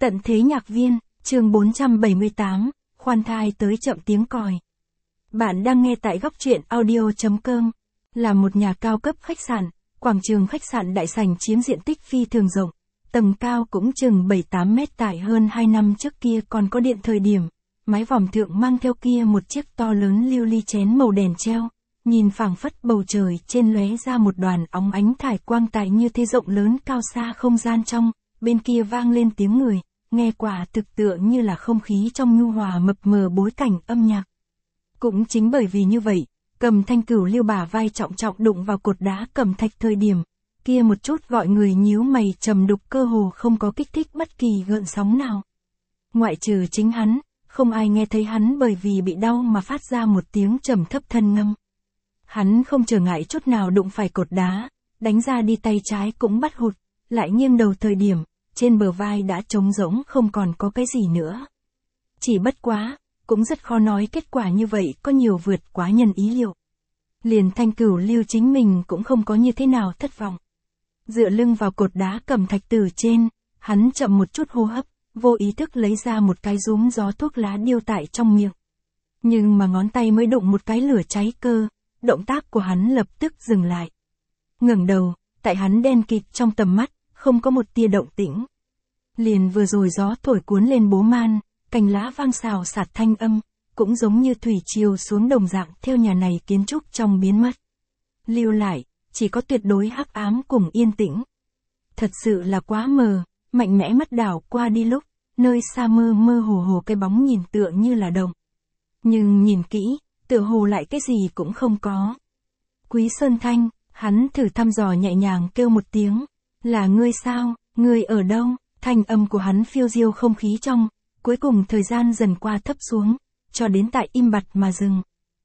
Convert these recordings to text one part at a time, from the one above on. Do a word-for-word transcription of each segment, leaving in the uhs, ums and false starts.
Tận thế nhạc viên, chương bốn trăm bảy mươi tám, khoan thai tới chậm tiếng còi. Bạn đang nghe tại góc truyện audio chấm com, là một nhà cao cấp khách sạn, quảng trường khách sạn đại sảnh chiếm diện tích phi thường rộng, tầng cao cũng chừng bảy tám mét, tại hơn hai năm trước kia còn có điện thời điểm, mái vòm thượng mang theo kia một chiếc to lớn lưu ly chén màu đèn treo, nhìn phảng phất bầu trời trên lóe ra một đoàn óng ánh thải quang, tại như thế rộng lớn cao xa không gian trong, bên kia vang lên tiếng người. Nghe quả thực tựa như là không khí trong nhu hòa mập mờ bối cảnh âm nhạc. Cũng chính bởi vì như vậy, Cầm Thanh Cửu Liêu bả vai trọng trọng đụng vào cột đá cẩm thạch thời điểm, kia một chút gọi người nhíu mày trầm đục, cơ hồ không có kích thích bất kỳ gợn sóng nào. Ngoại trừ chính hắn, không ai nghe thấy hắn bởi vì bị đau mà phát ra một tiếng trầm thấp thân ngâm. Hắn không trở ngại chút nào đụng phải cột đá, đánh ra đi tay trái cũng bắt hụt, lại nghiêng đầu thời điểm, trên bờ vai đã trống rỗng không còn có cái gì nữa. Chỉ bất quá, cũng rất khó nói kết quả như vậy có nhiều vượt quá nhân ý liệu. Liền Thanh Cửu Liêu chính mình cũng không có như thế nào thất vọng. Dựa lưng vào cột đá cẩm thạch từ trên, hắn chậm một chút hô hấp, vô ý thức lấy ra một cái rúm gió thuốc lá điêu tại trong miệng. Nhưng mà ngón tay mới đụng một cái lửa cháy cơ, động tác của hắn lập tức dừng lại. Ngẩng đầu, tại hắn đen kịt trong tầm mắt, không có một tia động tĩnh. Liền vừa rồi gió thổi cuốn lên bố man, cành lá vang xào xạc thanh âm, cũng giống như thủy triều xuống đồng dạng theo nhà này kiến trúc trong biến mất. Lưu lại, chỉ có tuyệt đối hắc ám cùng yên tĩnh. Thật sự là quá mờ, mạnh mẽ mắt đảo qua đi lúc, nơi xa mơ mơ hồ hồ cái bóng nhìn tựa như là động. Nhưng nhìn kỹ, tựa hồ lại cái gì cũng không có. Quý Sơn Thanh, hắn thử thăm dò nhẹ nhàng kêu một tiếng. Là ngươi sao, ngươi ở đâu? Thanh âm của hắn phiêu diêu không khí trong, cuối cùng thời gian dần qua thấp xuống, cho đến tại im bặt mà dừng.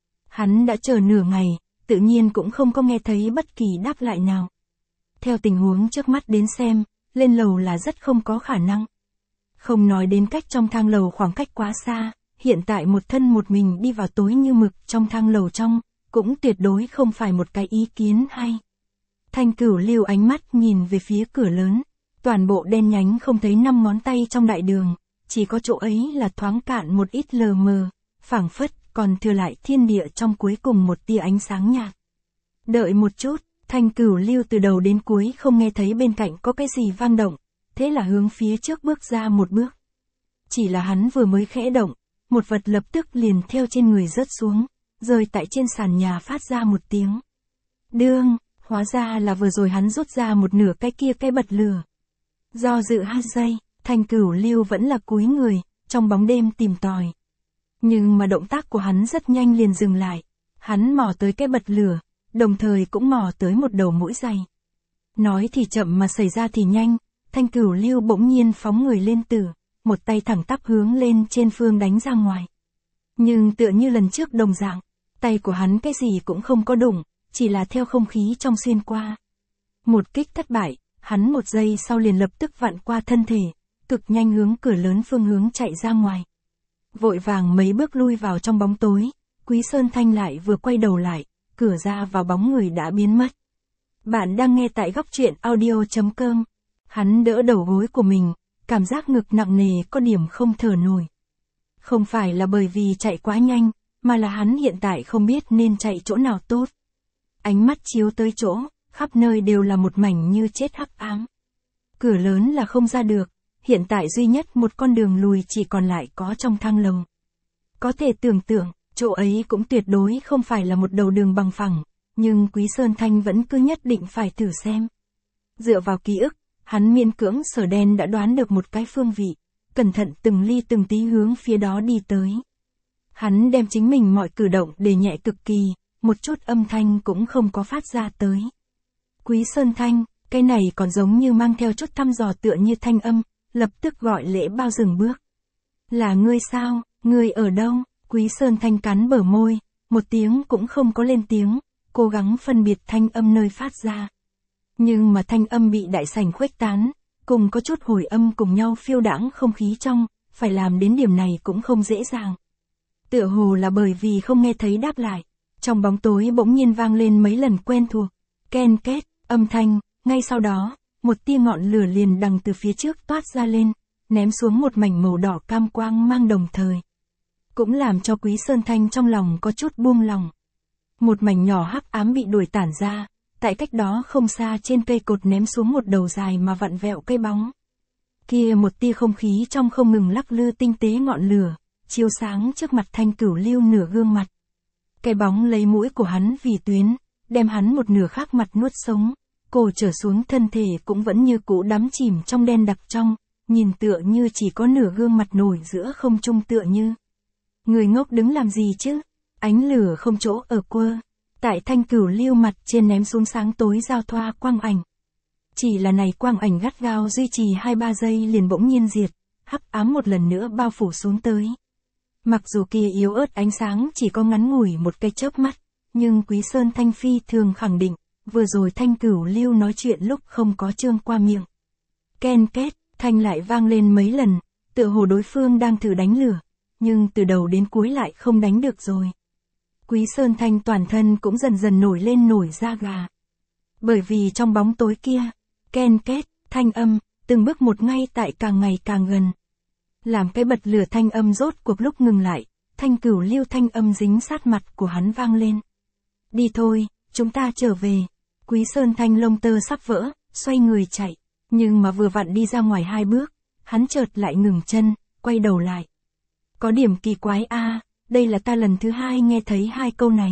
Hắn đã chờ nửa ngày, tự nhiên cũng không có nghe thấy bất kỳ đáp lại nào. Theo tình huống trước mắt đến xem, lên lầu là rất không có khả năng. Không nói đến cách trong thang lầu khoảng cách quá xa, hiện tại một thân một mình đi vào tối như mực trong thang lầu trong, cũng tuyệt đối không phải một cái ý kiến hay. Thanh Cửu Liêu ánh mắt nhìn về phía cửa lớn, toàn bộ đen nhánh không thấy năm ngón tay trong đại đường, chỉ có chỗ ấy là thoáng cạn một ít lờ mờ, phảng phất còn thừa lại thiên địa trong cuối cùng một tia ánh sáng nhạt. Đợi một chút, Thanh Cửu Liêu từ đầu đến cuối không nghe thấy bên cạnh có cái gì vang động, thế là hướng phía trước bước ra một bước. Chỉ là hắn vừa mới khẽ động, một vật lập tức liền theo trên người rớt xuống, rơi tại trên sàn nhà phát ra một tiếng. Đương. Hóa ra là vừa rồi hắn rút ra một nửa cái kia cái bật lửa. Do dự hai giây, Thanh Cửu Liêu vẫn là cúi người, trong bóng đêm tìm tòi. Nhưng mà động tác của hắn rất nhanh liền dừng lại. Hắn mò tới cái bật lửa, đồng thời cũng mò tới một đầu mũi giày. Nói thì chậm mà xảy ra thì nhanh, Thanh Cửu Liêu bỗng nhiên phóng người lên từ, một tay thẳng tắp hướng lên trên phương đánh ra ngoài. Nhưng tựa như lần trước đồng dạng, tay của hắn cái gì cũng không có đụng. Chỉ là theo không khí trong xuyên qua. Một kích thất bại, hắn một giây sau liền lập tức vặn qua thân thể, cực nhanh hướng cửa lớn phương hướng chạy ra ngoài. Vội vàng mấy bước lui vào trong bóng tối, Quý Sơn Thanh lại vừa quay đầu lại, cửa ra vào bóng người đã biến mất. Bạn đang nghe tại góc truyện audio chấm com. Hắn đỡ đầu gối của mình, cảm giác ngực nặng nề có điểm không thở nổi. Không phải là bởi vì chạy quá nhanh, mà là hắn hiện tại không biết nên chạy chỗ nào tốt. Ánh mắt chiếu tới chỗ, khắp nơi đều là một mảnh như chết hắc ám. Cửa lớn là không ra được, hiện tại duy nhất một con đường lùi chỉ còn lại có trong thang lầu. Có thể tưởng tượng, chỗ ấy cũng tuyệt đối không phải là một đầu đường bằng phẳng, nhưng Quý Sơn Thanh vẫn cứ nhất định phải thử xem. Dựa vào ký ức, hắn miễn cưỡng sở đen đã đoán được một cái phương vị, cẩn thận từng ly từng tí hướng phía đó đi tới. Hắn đem chính mình mọi cử động để nhẹ cực kỳ. Một chút âm thanh cũng không có phát ra tới. Quý Sơn Thanh, cái này còn giống như mang theo chút thăm dò tựa như thanh âm, lập tức gọi Lễ Bao dừng bước. Là ngươi sao, ngươi ở đâu? Quý Sơn Thanh cắn bờ môi, một tiếng cũng không có lên tiếng, cố gắng phân biệt thanh âm nơi phát ra. Nhưng mà thanh âm bị đại sảnh khuếch tán, cùng có chút hồi âm cùng nhau phiêu đãng không khí trong, phải làm đến điểm này cũng không dễ dàng. Tựa hồ là bởi vì không nghe thấy đáp lại. Trong bóng tối bỗng nhiên vang lên mấy lần quen thuộc, ken két, âm thanh, ngay sau đó, một tia ngọn lửa liền đằng từ phía trước toát ra lên, ném xuống một mảnh màu đỏ cam quang mang đồng thời. Cũng làm cho Quý Sơn Thanh trong lòng có chút buông lòng. Một mảnh nhỏ hắc ám bị đuổi tản ra, tại cách đó không xa trên cây cột ném xuống một đầu dài mà vặn vẹo cây bóng. Kia một tia không khí trong không ngừng lắc lư tinh tế ngọn lửa, chiếu sáng trước mặt Thanh Cửu Lưu nửa gương mặt. Cái bóng lấy mũi của hắn vì tuyến, đem hắn một nửa khác mặt nuốt sống, cổ trở xuống thân thể cũng vẫn như cũ đắm chìm trong đen đặc trong, nhìn tựa như chỉ có nửa gương mặt nổi giữa không trung tựa như. Người ngốc đứng làm gì chứ? Ánh lửa không chỗ ở quơ. Tại Thanh Cửu Lưu mặt trên ném xuống sáng tối giao thoa quang ảnh. Chỉ là này quang ảnh gắt gao duy trì hai ba giây liền bỗng nhiên diệt, hắc ám một lần nữa bao phủ xuống tới. Mặc dù kia yếu ớt ánh sáng chỉ có ngắn ngủi một cái chớp mắt, nhưng Quý Sơn Thanh phi thường khẳng định, vừa rồi Thanh Cửu Lưu nói chuyện lúc không có trương qua miệng. Ken két, thanh lại vang lên mấy lần, tựa hồ đối phương đang thử đánh lửa, nhưng từ đầu đến cuối lại không đánh được rồi. Quý Sơn Thanh toàn thân cũng dần dần nổi lên nổi da gà. Bởi vì trong bóng tối kia, ken két, thanh âm, từng bước một ngay tại càng ngày càng gần. Làm cái bật lửa thanh âm rốt cuộc lúc ngừng lại, Thanh Cửu Lưu thanh âm dính sát mặt của hắn vang lên. Đi thôi, chúng ta trở về. Quý Sơn Thanh lông tơ sắp vỡ, xoay người chạy, nhưng mà vừa vặn đi ra ngoài hai bước, hắn chợt lại ngừng chân, quay đầu lại. Có điểm kỳ quái a, à, đây là ta lần thứ hai nghe thấy hai câu này.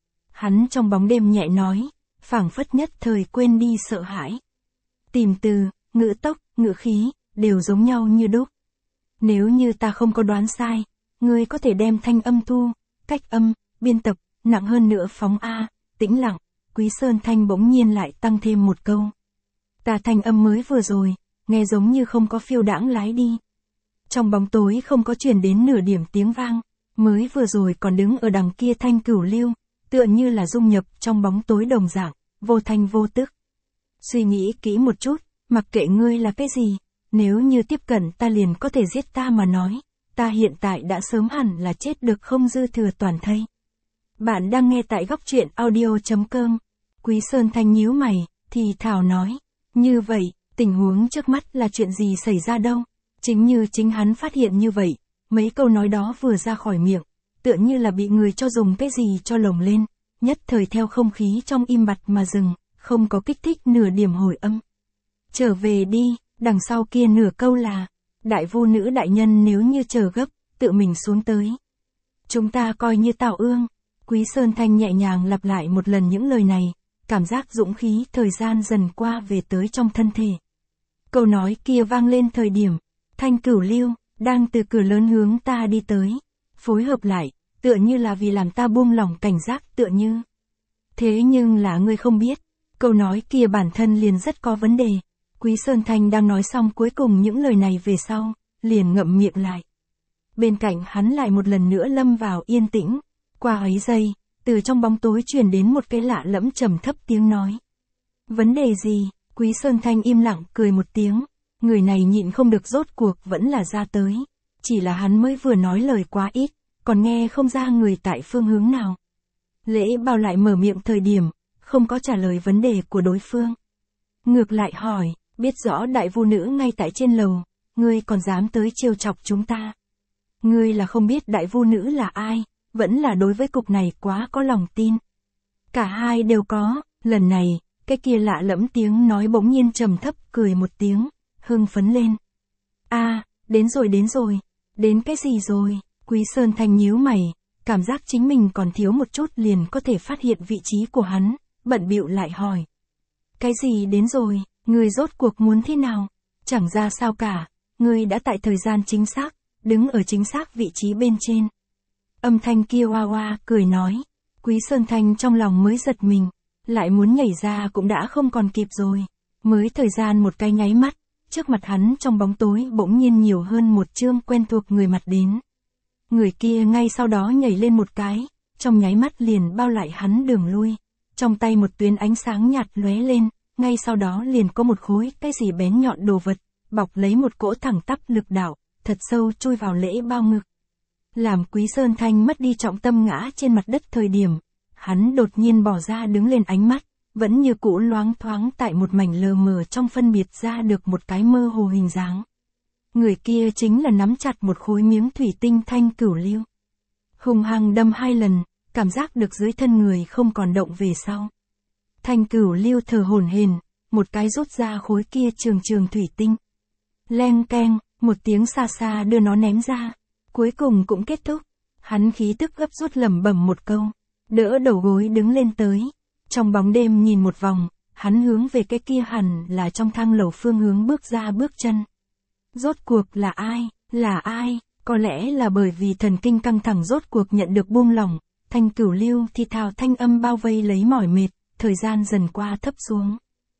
Hắn trong bóng đêm nhẹ nói, phảng phất nhất thời quên đi sợ hãi. Tìm từ, ngữ tốc, ngữ khí, đều giống nhau như đúc. Nếu như ta không có đoán sai, ngươi có thể đem thanh âm thu, cách âm, biên tập, nặng hơn nữa phóng A, tĩnh lặng, Quý Sơn Thanh bỗng nhiên lại tăng thêm một câu. Ta thanh âm mới vừa rồi, nghe giống như không có phiêu đãng lái đi. Trong bóng tối không có truyền đến nửa điểm tiếng vang, mới vừa rồi còn đứng ở đằng kia Thanh Cửu Lưu, tựa như là dung nhập trong bóng tối đồng dạng, vô thanh vô tức. Suy nghĩ kỹ một chút, mặc kệ ngươi là cái gì, nếu như tiếp cận ta liền có thể giết ta mà nói, ta hiện tại đã sớm hẳn là chết được không dư thừa toàn thây. Bạn đang nghe tại góc truyện audio chấm com. Quý Sơn Thanh nhíu mày, thì thảo nói, như vậy, tình huống trước mắt là chuyện gì xảy ra đâu? Chính như chính hắn phát hiện như vậy, mấy câu nói đó vừa ra khỏi miệng, tựa như là bị người cho dùng cái gì cho lồng lên, nhất thời theo không khí trong im bặt mà dừng, không có kích thích nửa điểm hồi âm. Trở về đi, đằng sau kia nửa câu là, đại vu nữ đại nhân nếu như chờ gấp, tự mình xuống tới. Chúng ta coi như tào ương. Quý Sơn Thanh nhẹ nhàng lặp lại một lần những lời này, cảm giác dũng khí thời gian dần qua về tới trong thân thể. Câu nói kia vang lên thời điểm, Thanh Cửu Lưu, đang từ cửa lớn hướng ta đi tới, phối hợp lại, tựa như là vì làm ta buông lỏng cảnh giác tựa như. Thế nhưng là ngươi không biết, câu nói kia bản thân liền rất có vấn đề. Quý Sơn Thanh đang nói xong cuối cùng những lời này về sau, liền ngậm miệng lại. Bên cạnh hắn lại một lần nữa lâm vào yên tĩnh, qua ấy giây, từ trong bóng tối truyền đến một cái lạ lẫm trầm thấp tiếng nói. Vấn đề gì? Quý Sơn Thanh im lặng cười một tiếng, người này nhịn không được rốt cuộc vẫn là ra tới, chỉ là hắn mới vừa nói lời quá ít, còn nghe không ra người tại phương hướng nào. Lễ Bao lại mở miệng thời điểm, không có trả lời vấn đề của đối phương. Ngược lại hỏi, biết rõ đại vu nữ ngay tại trên lầu, ngươi còn dám tới trêu chọc chúng ta. Ngươi là không biết đại vu nữ là ai, vẫn là đối với cục này quá có lòng tin. Cả hai đều có, lần này, cái kia lạ lẫm tiếng nói bỗng nhiên trầm thấp cười một tiếng, hưng phấn lên. A, à, đến rồi đến rồi, đến cái gì rồi? Quý Sơn Thanh nhíu mày, cảm giác chính mình còn thiếu một chút liền có thể phát hiện vị trí của hắn, bận bịu lại hỏi. Cái gì đến rồi, ngươi rốt cuộc muốn thế nào? Chẳng ra sao cả, ngươi đã tại thời gian chính xác, đứng ở chính xác vị trí bên trên. Âm thanh kia oa oa cười nói, Quý Sơn Thanh trong lòng mới giật mình, lại muốn nhảy ra cũng đã không còn kịp rồi. Mới thời gian một cái nháy mắt, trước mặt hắn trong bóng tối bỗng nhiên nhiều hơn một chương quen thuộc người mặt đến. Người kia ngay sau đó nhảy lên một cái, trong nháy mắt liền bao lại hắn đường lui. Trong tay một tuyến ánh sáng nhạt lóe lên, ngay sau đó liền có một khối cái gì bén nhọn đồ vật, bọc lấy một cỗ thẳng tắp lực đạo, thật sâu chui vào Lễ Bao ngực. Làm Quý Sơn Thanh mất đi trọng tâm ngã trên mặt đất thời điểm, hắn đột nhiên bỏ ra đứng lên, ánh mắt vẫn như cũ loáng thoáng tại một mảnh lờ mờ trong phân biệt ra được một cái mơ hồ hình dáng. Người kia chính là nắm chặt một khối miếng thủy tinh thanh cửu lưu. Hung hăng đâm hai lần, cảm giác được dưới thân người không còn động về sau. Thanh cửu lưu thở hổn hển, một cái rút ra khối kia trường trường thủy tinh. Leng keng, một tiếng xa xa đưa nó ném ra. Cuối cùng cũng kết thúc. Hắn khí tức gấp rút lẩm bẩm một câu, đỡ đầu gối đứng lên tới. Trong bóng đêm nhìn một vòng, hắn hướng về cái kia hẳn là trong thang lầu phương hướng bước ra bước chân. Rốt cuộc là ai, là ai, có lẽ là bởi vì thần kinh căng thẳng rốt cuộc nhận được buông lỏng, thanh cửu lưu thì thào thanh âm bao vây lấy mỏi mệt, thời gian dần qua thấp xuống.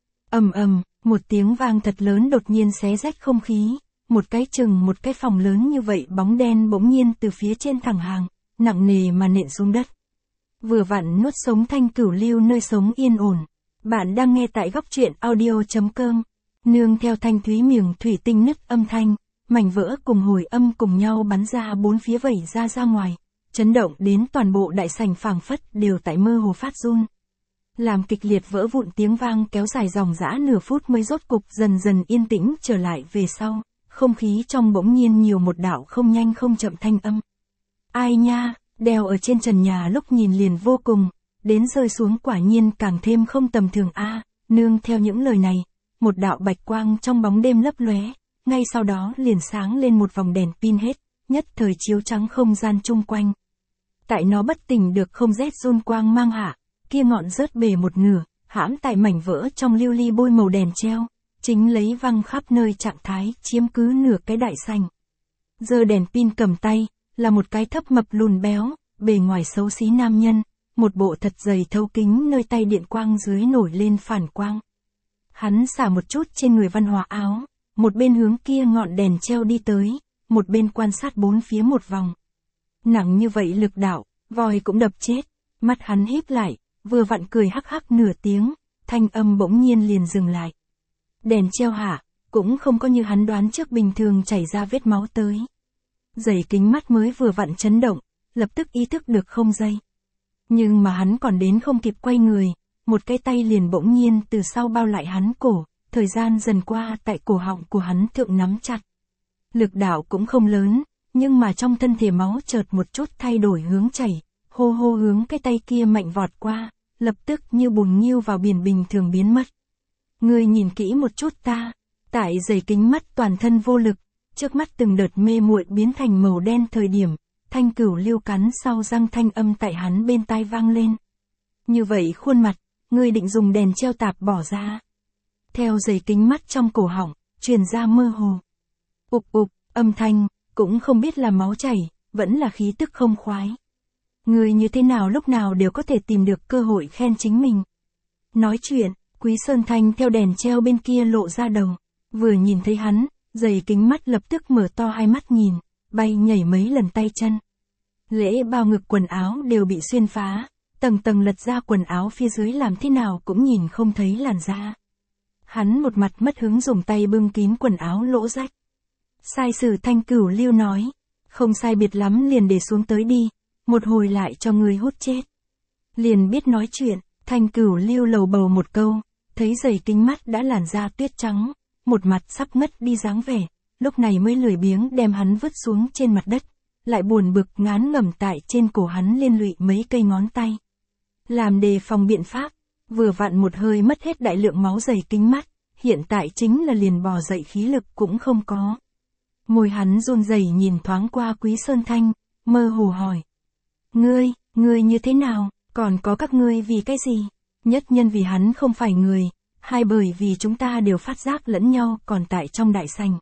Ầm ầm, một tiếng vang thật lớn đột nhiên xé rách không khí, một cái chừng một cái phòng lớn như vậy bóng đen bỗng nhiên từ phía trên thẳng hàng, nặng nề mà nện xuống đất. Vừa vặn nuốt sống thanh cửu lưu nơi sống yên ổn. Bạn đang nghe tại góc truyện audio.com. Nương theo thanh thúy miệng thủy tinh nứt âm thanh, mảnh vỡ cùng hồi âm cùng nhau bắn ra bốn phía vẩy ra ra ngoài, chấn động đến toàn bộ đại sảnh phảng phất đều tại mơ hồ phát run. Làm kịch liệt vỡ vụn tiếng vang kéo dài dòng dã nửa phút mới rốt cục dần dần yên tĩnh trở lại về sau, không khí trong bỗng nhiên nhiều một đạo không nhanh không chậm thanh âm. Ai nha, đeo ở trên trần nhà lúc nhìn liền vô cùng, đến rơi xuống quả nhiên càng thêm không tầm thường a. Nương theo những lời này, một đạo bạch quang trong bóng đêm lấp lóe, ngay sau đó liền sáng lên một vòng đèn pin hết, nhất thời chiếu trắng không gian chung quanh. Tại nó bất tỉnh được không rét run quang mang hạ, kia ngọn rớt bể một nửa, hãm tại mảnh vỡ trong lưu ly bôi màu đèn treo, chính lấy văng khắp nơi trạng thái chiếm cứ nửa cái đại sảnh. Giờ đèn pin cầm tay, là một cái thấp mập lùn béo, bề ngoài xấu xí nam nhân, một bộ thật dày thấu kính nơi tay điện quang dưới nổi lên phản quang. Hắn xả một chút trên người văn hóa áo, một bên hướng kia ngọn đèn treo đi tới, một bên quan sát bốn phía một vòng. Nặng như vậy lực đạo, voi cũng đập chết, mắt hắn híp lại, vừa vặn cười hắc hắc nửa tiếng, thanh âm bỗng nhiên liền dừng lại. Đèn treo hạ, cũng không có như hắn đoán trước bình thường chảy ra vết máu tới. Dày kính mắt mới vừa vặn chấn động, lập tức ý thức được không dây. Nhưng mà hắn còn đến không kịp quay người, một cái tay liền bỗng nhiên từ sau bao lại hắn cổ, thời gian dần qua tại cổ họng của hắn thượng nắm chặt. Lực đạo cũng không lớn, nhưng mà trong thân thể máu chợt một chút thay đổi hướng chảy, hô hô hướng cái tay kia mạnh vọt qua, lập tức như bùn nghiêu vào biển bình thường biến mất. Ngươi nhìn kỹ một chút ta, tại dày kính mắt toàn thân vô lực, trước mắt từng đợt mê muội biến thành màu đen thời điểm, thanh cửu lưu cắn sau răng thanh âm tại hắn bên tai vang lên. Như vậy khuôn mặt, ngươi định dùng đèn treo tạp bỏ ra. Theo dày kính mắt trong cổ họng, truyền ra mơ hồ. Ục ục, âm thanh, cũng không biết là máu chảy, vẫn là khí tức không khoái. Ngươi như thế nào lúc nào đều có thể tìm được cơ hội khen chính mình. Nói chuyện, Quý Sơn Thanh theo đèn treo bên kia lộ ra đầu, vừa nhìn thấy hắn, dày kính mắt lập tức mở to hai mắt nhìn, bay nhảy mấy lần tay chân. Lễ bao ngực quần áo đều bị xuyên phá, tầng tầng lật ra quần áo phía dưới làm thế nào cũng nhìn không thấy làn da. Hắn một mặt mất hứng dùng tay bưng kín quần áo lỗ rách. Sai sử thanh cửu lưu nói, không sai biệt lắm liền để xuống tới đi, một hồi lại cho người hút chết. Liền biết nói chuyện, thanh cửu lưu lầu bầu một câu, thấy dày kính mắt đã làn da tuyết trắng, một mặt sắp ngất đi dáng vẻ, lúc này mới lười biếng đem hắn vứt xuống trên mặt đất, lại buồn bực ngán ngẩm tại trên cổ hắn liên lụy mấy cây ngón tay. Làm đề phòng biện pháp, vừa vặn một hơi mất hết đại lượng máu dày kính mắt, hiện tại chính là liền bò dậy khí lực cũng không có. Môi hắn run rẩy nhìn thoáng qua Quý Sơn Thanh, mơ hồ hỏi. Ngươi, ngươi như thế nào, còn có các ngươi vì cái gì? Nhất nhân vì hắn không phải người, hai bởi vì chúng ta đều phát giác lẫn nhau còn tại trong đại sảnh.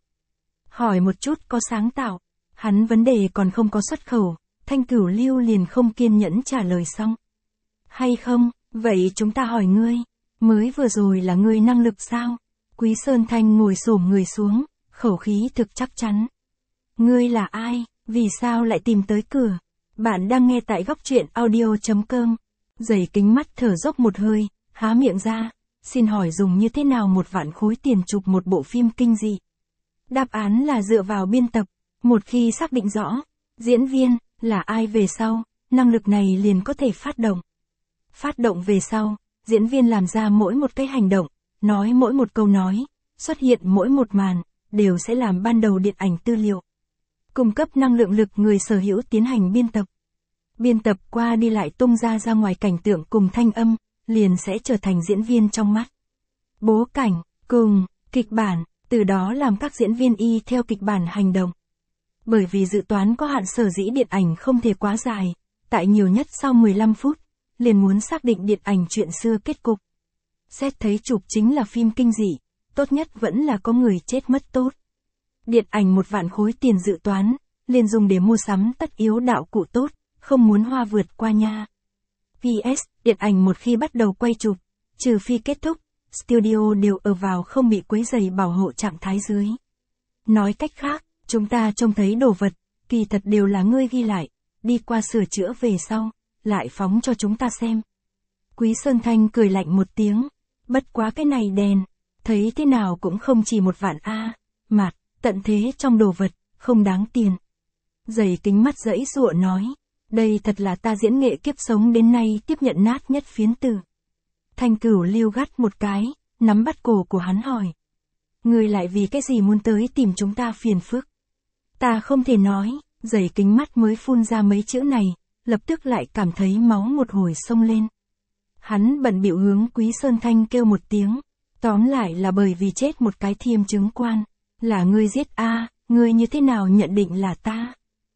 Hỏi một chút có sáng tạo, hắn vấn đề còn không có xuất khẩu, thanh cửu lưu liền không kiên nhẫn trả lời xong. Hay không, vậy chúng ta hỏi ngươi, mới vừa rồi là ngươi năng lực sao? Quý Sơn Thanh ngồi xổm người xuống, khẩu khí thực chắc chắn. Ngươi là ai, vì sao lại tìm tới cửa? Bạn đang nghe tại góc truyện audio.com. Dày kính mắt thở dốc một hơi, há miệng ra, xin hỏi dùng như thế nào một vạn khối tiền chụp một bộ phim kinh dị? Đáp án là dựa vào biên tập, một khi xác định rõ, diễn viên, là ai về sau, năng lực này liền có thể phát động. Phát động về sau, diễn viên làm ra mỗi một cái hành động, nói mỗi một câu nói, xuất hiện mỗi một màn, đều sẽ làm ban đầu điện ảnh tư liệu. Cung cấp năng lượng lực người sở hữu tiến hành biên tập. Biên tập qua đi lại tung ra ra ngoài cảnh tượng cùng thanh âm, liền sẽ trở thành diễn viên trong mắt. Bố cảnh, cùng, kịch bản, từ đó làm các diễn viên y theo kịch bản hành động. Bởi vì dự toán có hạn sở dĩ điện ảnh không thể quá dài, tại nhiều nhất sau mười lăm phút, liền muốn xác định điện ảnh chuyện xưa kết cục. Xét thấy chụp chính là phim kinh dị, tốt nhất vẫn là có người chết mất tốt. Điện ảnh một vạn khối tiền dự toán, liền dùng để mua sắm tất yếu đạo cụ tốt, không muốn hoa vượt qua nha. pê ét, điện ảnh một khi bắt đầu quay chụp, trừ phi kết thúc, studio đều ở vào không bị quấy rầy bảo hộ trạng thái dưới. Nói cách khác, chúng ta trông thấy đồ vật, kỳ thật đều là ngươi ghi lại, đi qua sửa chữa về sau, lại phóng cho chúng ta xem. Quý Sơn Thanh cười lạnh một tiếng, bất quá cái này đèn, thấy thế nào cũng không chỉ một vạn a, mạt, tận thế trong đồ vật, không đáng tiền. Giày kính mắt giãy giụa nói, đây thật là ta diễn nghệ kiếp sống đến nay tiếp nhận nát nhất phiến từ. Thanh Cửu Lưu gắt một cái, nắm bắt cổ của hắn hỏi. Ngươi lại vì cái gì muốn tới tìm chúng ta phiền phức? Ta không thể nói, giày kính mắt mới phun ra mấy chữ này, lập tức lại cảm thấy máu một hồi sông lên. Hắn bận bịu hướng Quý Sơn Thanh kêu một tiếng, tóm lại là bởi vì chết một cái thiêm chứng quan, là ngươi giết a, ngươi như thế nào nhận định là ta?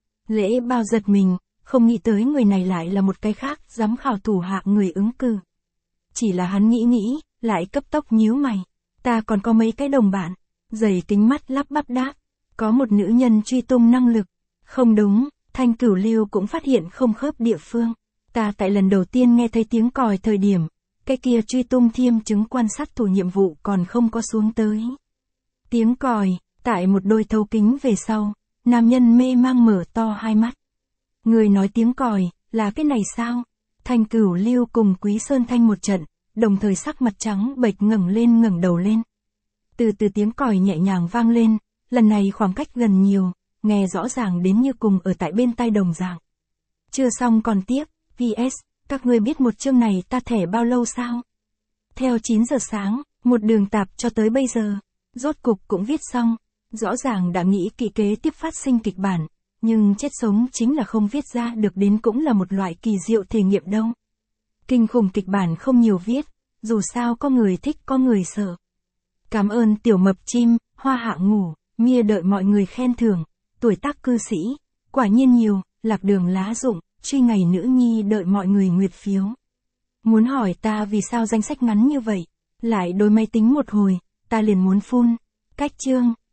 Lễ Bao giật mình, không nghĩ tới người này lại là một cái khác giám khảo thủ hạ người ứng cử. Chỉ là hắn nghĩ nghĩ, lại cấp tốc nhíu mày, ta còn có mấy cái đồng bạn, giày kính mắt lắp bắp đáp, có một nữ nhân truy tung năng lực, không đúng, Thanh Cửu Lưu cũng phát hiện không khớp địa phương. Ta tại lần đầu tiên nghe thấy tiếng còi thời điểm, cái kia truy tung thiêm chứng quan sát thủ nhiệm vụ còn không có xuống tới. Tiếng còi, tại một đôi thấu kính về sau, nam nhân mê mang mở to hai mắt. Người nói tiếng còi, là cái này sao? Thanh Cửu Lưu cùng Quý Sơn Thanh một trận, đồng thời sắc mặt trắng bệch ngẩng lên ngẩng đầu lên. Từ từ tiếng còi nhẹ nhàng vang lên, lần này khoảng cách gần nhiều, nghe rõ ràng đến như cùng ở tại bên tai đồng dạng. Chưa xong còn tiếp. pê ét, các ngươi biết một chương này ta thẻ bao lâu sao? Theo chín giờ sáng, một đường tạp cho tới bây giờ, rốt cục cũng viết xong, rõ ràng đã nghĩ kỹ kế tiếp phát sinh kịch bản, nhưng chết sống chính là không viết ra được đến cũng là một loại kỳ diệu thể nghiệm đâu. Kinh khủng kịch bản không nhiều viết, dù sao có người thích có người sợ. Cảm ơn tiểu mập chim, hoa hạ ngủ, mia đợi mọi người khen thưởng, tuổi tác cư sĩ, quả nhiên nhiều, lạc đường lá rụng. Truy ngày nữ nhi đợi mọi người nguyệt phiếu. Muốn hỏi ta vì sao danh sách ngắn như vậy, lại đối máy tính một hồi, ta liền muốn phun. Cách chương.